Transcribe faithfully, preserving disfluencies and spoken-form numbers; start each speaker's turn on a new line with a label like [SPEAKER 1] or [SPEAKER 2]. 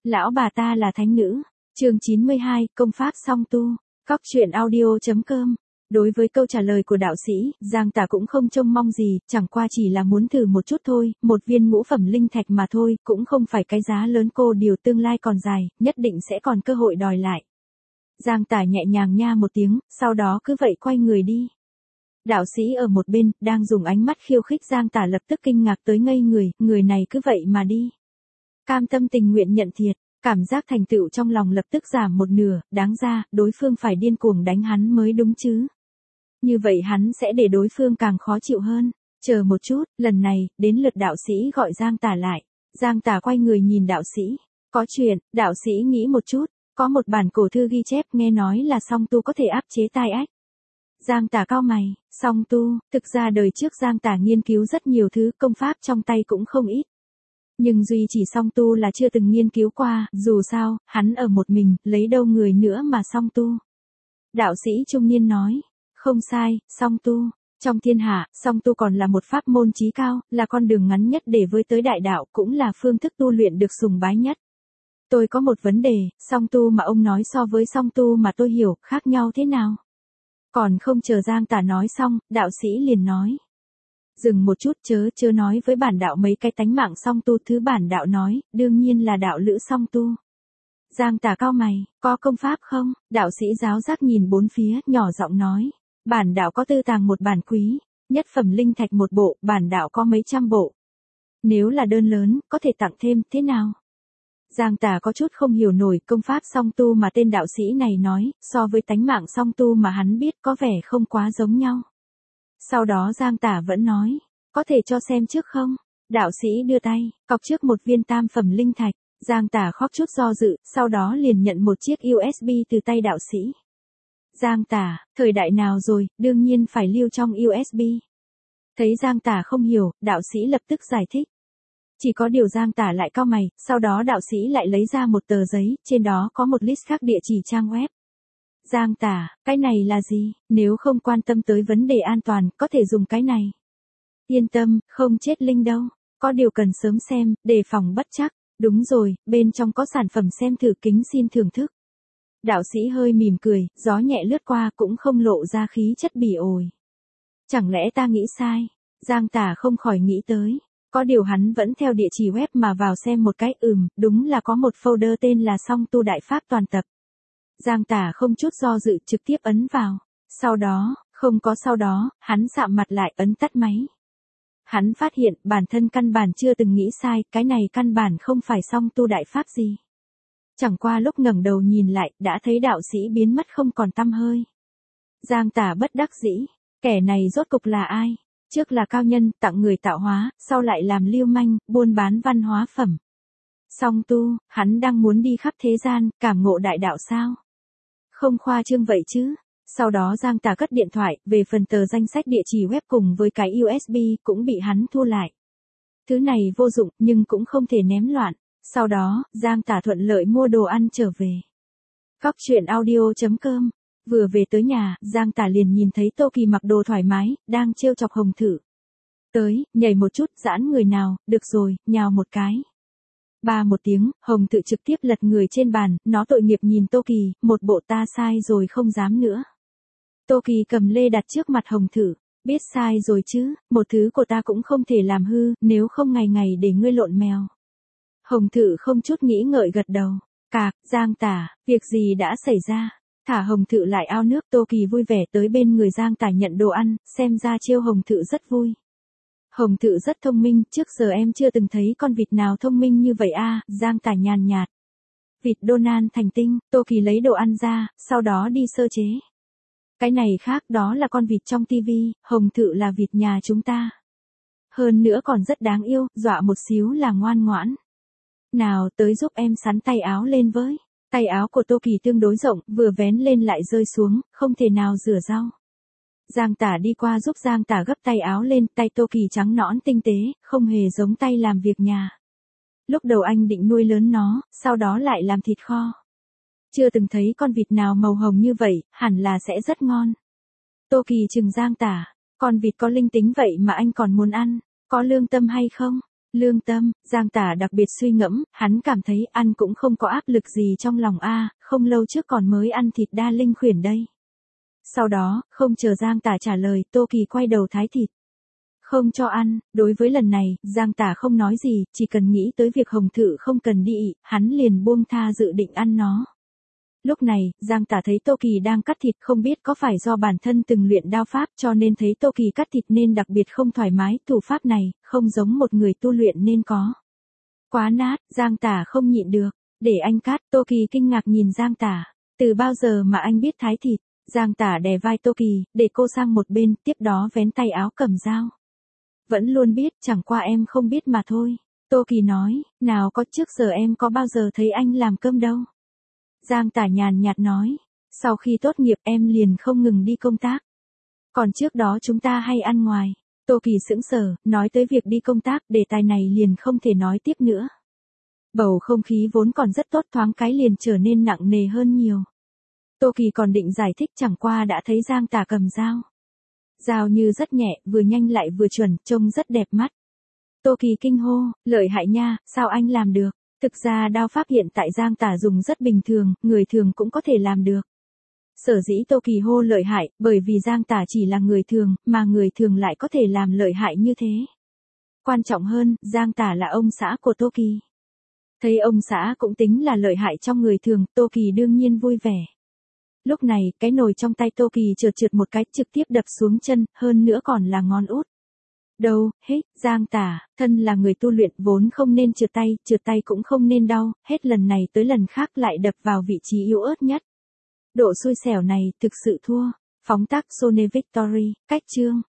[SPEAKER 1] Lão bà ta là thánh nữ. Chương chín mươi hai, công pháp song tu. Cóc truyện audio chấm com. Đối với câu trả lời của đạo sĩ, Giang Tả cũng không trông mong gì, chẳng qua chỉ là muốn thử một chút thôi, một viên ngũ phẩm linh thạch mà thôi, cũng không phải cái giá lớn, cô điều tương lai còn dài, nhất định sẽ còn cơ hội đòi lại. Giang Tả nhẹ nhàng nha một tiếng, sau đó cứ vậy quay người đi. Đạo sĩ ở một bên, đang dùng ánh mắt khiêu khích Giang Tả lập tức kinh ngạc tới ngây người, người này cứ vậy mà đi. Cam tâm tình nguyện nhận thiệt. Cảm giác thành tựu trong lòng lập tức giảm một nửa, đáng ra, đối phương phải điên cuồng đánh hắn mới đúng chứ. Như vậy hắn sẽ để đối phương càng khó chịu hơn. Chờ một chút, lần này, đến lượt đạo sĩ gọi Giang Tả lại. Giang Tả quay người nhìn đạo sĩ. Có chuyện, đạo sĩ nghĩ một chút, có một bản cổ thư ghi chép nghe nói là song tu có thể áp chế tai ách. Giang Tả cau mày, song tu, thực ra đời trước Giang Tả nghiên cứu rất nhiều thứ, công pháp trong tay cũng không ít. Nhưng duy chỉ song tu là chưa từng nghiên cứu qua, dù sao, hắn ở một mình, lấy đâu người nữa mà song tu. Đạo sĩ trung niên nói, không sai, song tu, trong thiên hạ, song tu còn là một pháp môn chí cao, là con đường ngắn nhất để với tới đại đạo, cũng là phương thức tu luyện được sùng bái nhất. Tôi có một vấn đề, song tu mà ông nói so với song tu mà tôi hiểu, khác nhau thế nào? Còn không chờ Giang Tả nói xong, đạo sĩ liền nói. Dừng một chút, chớ chớ nói với bản đạo mấy cái tánh mạng song tu, thứ bản đạo nói, đương nhiên là đạo lữ song tu. Giang Tả cau mày, có công pháp không? Đạo sĩ giáo giác nhìn bốn phía, nhỏ giọng nói, bản đạo có tư tàng một bản quý, nhất phẩm linh thạch một bộ, bản đạo có mấy trăm bộ. Nếu là đơn lớn, có thể tặng thêm, thế nào? Giang Tả có chút không hiểu nổi công pháp song tu mà tên đạo sĩ này nói, so với tánh mạng song tu mà hắn biết có vẻ không quá giống nhau. Sau đó Giang Tả vẫn nói, có thể cho xem trước không? Đạo sĩ đưa tay, cọc trước một viên tam phẩm linh thạch. Giang Tả khóc chút do dự, sau đó liền nhận một chiếc u ét bê từ tay đạo sĩ. Giang Tả, thời đại nào rồi, đương nhiên phải lưu trong u ét bê. Thấy Giang Tả không hiểu, đạo sĩ lập tức giải thích. Chỉ có điều Giang Tả lại cau mày, sau đó đạo sĩ lại lấy ra một tờ giấy, trên đó có một list khác địa chỉ trang web. Giang Tả, cái này là gì? Nếu không quan tâm tới vấn đề an toàn, có thể dùng cái này. Yên tâm, không chết linh đâu. Có điều cần sớm xem, đề phòng bất trắc. Đúng rồi, bên trong có sản phẩm xem thử kính xin thưởng thức. Đạo sĩ hơi mỉm cười, gió nhẹ lướt qua cũng không lộ ra khí chất bỉ ổi. Chẳng lẽ ta nghĩ sai? Giang Tả không khỏi nghĩ tới. Có điều hắn vẫn theo địa chỉ web mà vào xem một cái, ừm, đúng là có một folder tên là Song Tu Đại Pháp Toàn Tập. Giang Tả không chút do dự trực tiếp ấn vào. Sau đó, không có sau đó, hắn sạm mặt lại ấn tắt máy. Hắn phát hiện bản thân căn bản chưa từng nghĩ sai, cái này căn bản không phải song tu đại pháp gì. Chẳng qua lúc ngẩng đầu nhìn lại, đã thấy đạo sĩ biến mất không còn tăm hơi. Giang Tả bất đắc dĩ, kẻ này rốt cục là ai? Trước là cao nhân, tặng người tạo hóa, sau lại làm lưu manh, buôn bán văn hóa phẩm. Song tu, hắn đang muốn đi khắp thế gian, cảm ngộ đại đạo sao? Không khoa trương vậy chứ. Sau đó Giang Tả cất điện thoại, về phần tờ danh sách địa chỉ web cùng với cái u ét bê cũng bị hắn thu lại. Thứ này vô dụng, nhưng cũng không thể ném loạn. Sau đó, Giang Tả thuận lợi mua đồ ăn trở về. Cóc truyện audio chấm com. Vừa về tới nhà, Giang Tả liền nhìn thấy Tô Kỳ mặc đồ thoải mái, đang trêu chọc Hồng Thử. Tới, nhảy một chút, giãn người nào, được rồi, nhào một cái. Ba một tiếng, Hồng Thử trực tiếp lật người trên bàn, nó tội nghiệp nhìn Tô Kỳ, một bộ ta sai rồi không dám nữa. Tô Kỳ cầm lê đặt trước mặt Hồng Thử, biết sai rồi chứ, một thứ của ta cũng không thể làm hư, nếu không ngày ngày để ngươi lộn mèo. Hồng Thử không chút nghĩ ngợi gật đầu, cạc, Giang Tả, việc gì đã xảy ra, thả Hồng Thử lại ao nước. Tô Kỳ vui vẻ tới bên người Giang Tả nhận đồ ăn, xem ra trêu Hồng Thử rất vui. Hồng Thử rất thông minh, trước giờ em chưa từng thấy con vịt nào thông minh như vậy a. Giang Tả nhàn nhạt. Vịt Donald thành tinh, Tô Kỳ lấy đồ ăn ra, sau đó đi sơ chế. Cái này khác, đó là con vịt trong tivi, Hồng Thử là vịt nhà chúng ta. Hơn nữa còn rất đáng yêu, dọa một xíu là ngoan ngoãn. Nào tới giúp em sắn tay áo lên với. Tay áo của Tô Kỳ tương đối rộng, vừa vén lên lại rơi xuống, không thể nào rửa rau. Giang Tả đi qua giúp Giang Tả gấp tay áo lên, tay Tô Kỳ trắng nõn tinh tế, không hề giống tay làm việc nhà. Lúc đầu anh định nuôi lớn nó, sau đó lại làm thịt kho. Chưa từng thấy con vịt nào màu hồng như vậy, hẳn là sẽ rất ngon. Tô Kỳ trừng Giang Tả, con vịt có linh tính vậy mà anh còn muốn ăn, có lương tâm hay không? Lương tâm, Giang Tả đặc biệt suy ngẫm, hắn cảm thấy ăn cũng không có áp lực gì trong lòng a, không lâu trước còn mới ăn thịt đa linh khuyển đây. Sau đó, không chờ Giang Tả trả lời, Tô Kỳ quay đầu thái thịt. Không cho ăn, đối với lần này, Giang Tả không nói gì, chỉ cần nghĩ tới việc Hồng Thự không cần đi ị, hắn liền buông tha dự định ăn nó. Lúc này, Giang Tả thấy Tô Kỳ đang cắt thịt, không biết có phải do bản thân từng luyện đao pháp cho nên thấy Tô Kỳ cắt thịt nên đặc biệt không thoải mái, thủ pháp này, không giống một người tu luyện nên có. Quá nát, Giang Tả không nhịn được, để anh cắt, Tô Kỳ kinh ngạc nhìn Giang Tả, từ bao giờ mà anh biết thái thịt, Giang Tả đè vai Tô Kỳ, để cô sang một bên, tiếp đó vén tay áo cầm dao. Vẫn luôn biết, chẳng qua em không biết mà thôi. Tô Kỳ nói, nào có trước giờ em có bao giờ thấy anh làm cơm đâu. Giang Tả nhàn nhạt nói, sau khi tốt nghiệp em liền không ngừng đi công tác. Còn trước đó chúng ta hay ăn ngoài. Tô Kỳ sững sờ, nói tới việc đi công tác, đề tài này liền không thể nói tiếp nữa. Bầu không khí vốn còn rất tốt thoáng cái liền trở nên nặng nề hơn nhiều. Tô Kỳ còn định giải thích chẳng qua đã thấy Giang Tả cầm dao. Dao như rất nhẹ, vừa nhanh lại vừa chuẩn, trông rất đẹp mắt. Tô Kỳ kinh hô, lợi hại nha, sao anh làm được? Thực ra đao pháp hiện tại Giang Tả dùng rất bình thường, người thường cũng có thể làm được. Sở dĩ Tô Kỳ hô lợi hại, bởi vì Giang Tả chỉ là người thường, mà người thường lại có thể làm lợi hại như thế. Quan trọng hơn, Giang Tả là ông xã của Tô Kỳ. Thấy ông xã cũng tính là lợi hại trong người thường, Tô Kỳ đương nhiên vui vẻ. Lúc này, cái nồi trong tay Tô Kỳ trượt trượt một cái trực tiếp đập xuống chân, hơn nữa còn là ngón út. Đâu, hết, Giang Tả, thân là người tu luyện vốn không nên trượt tay, trượt tay cũng không nên đau, hết lần này tới lần khác lại đập vào vị trí yếu ớt nhất. Độ xui xẻo này, thực sự thua. Phóng tác Sony Victory, cách chương.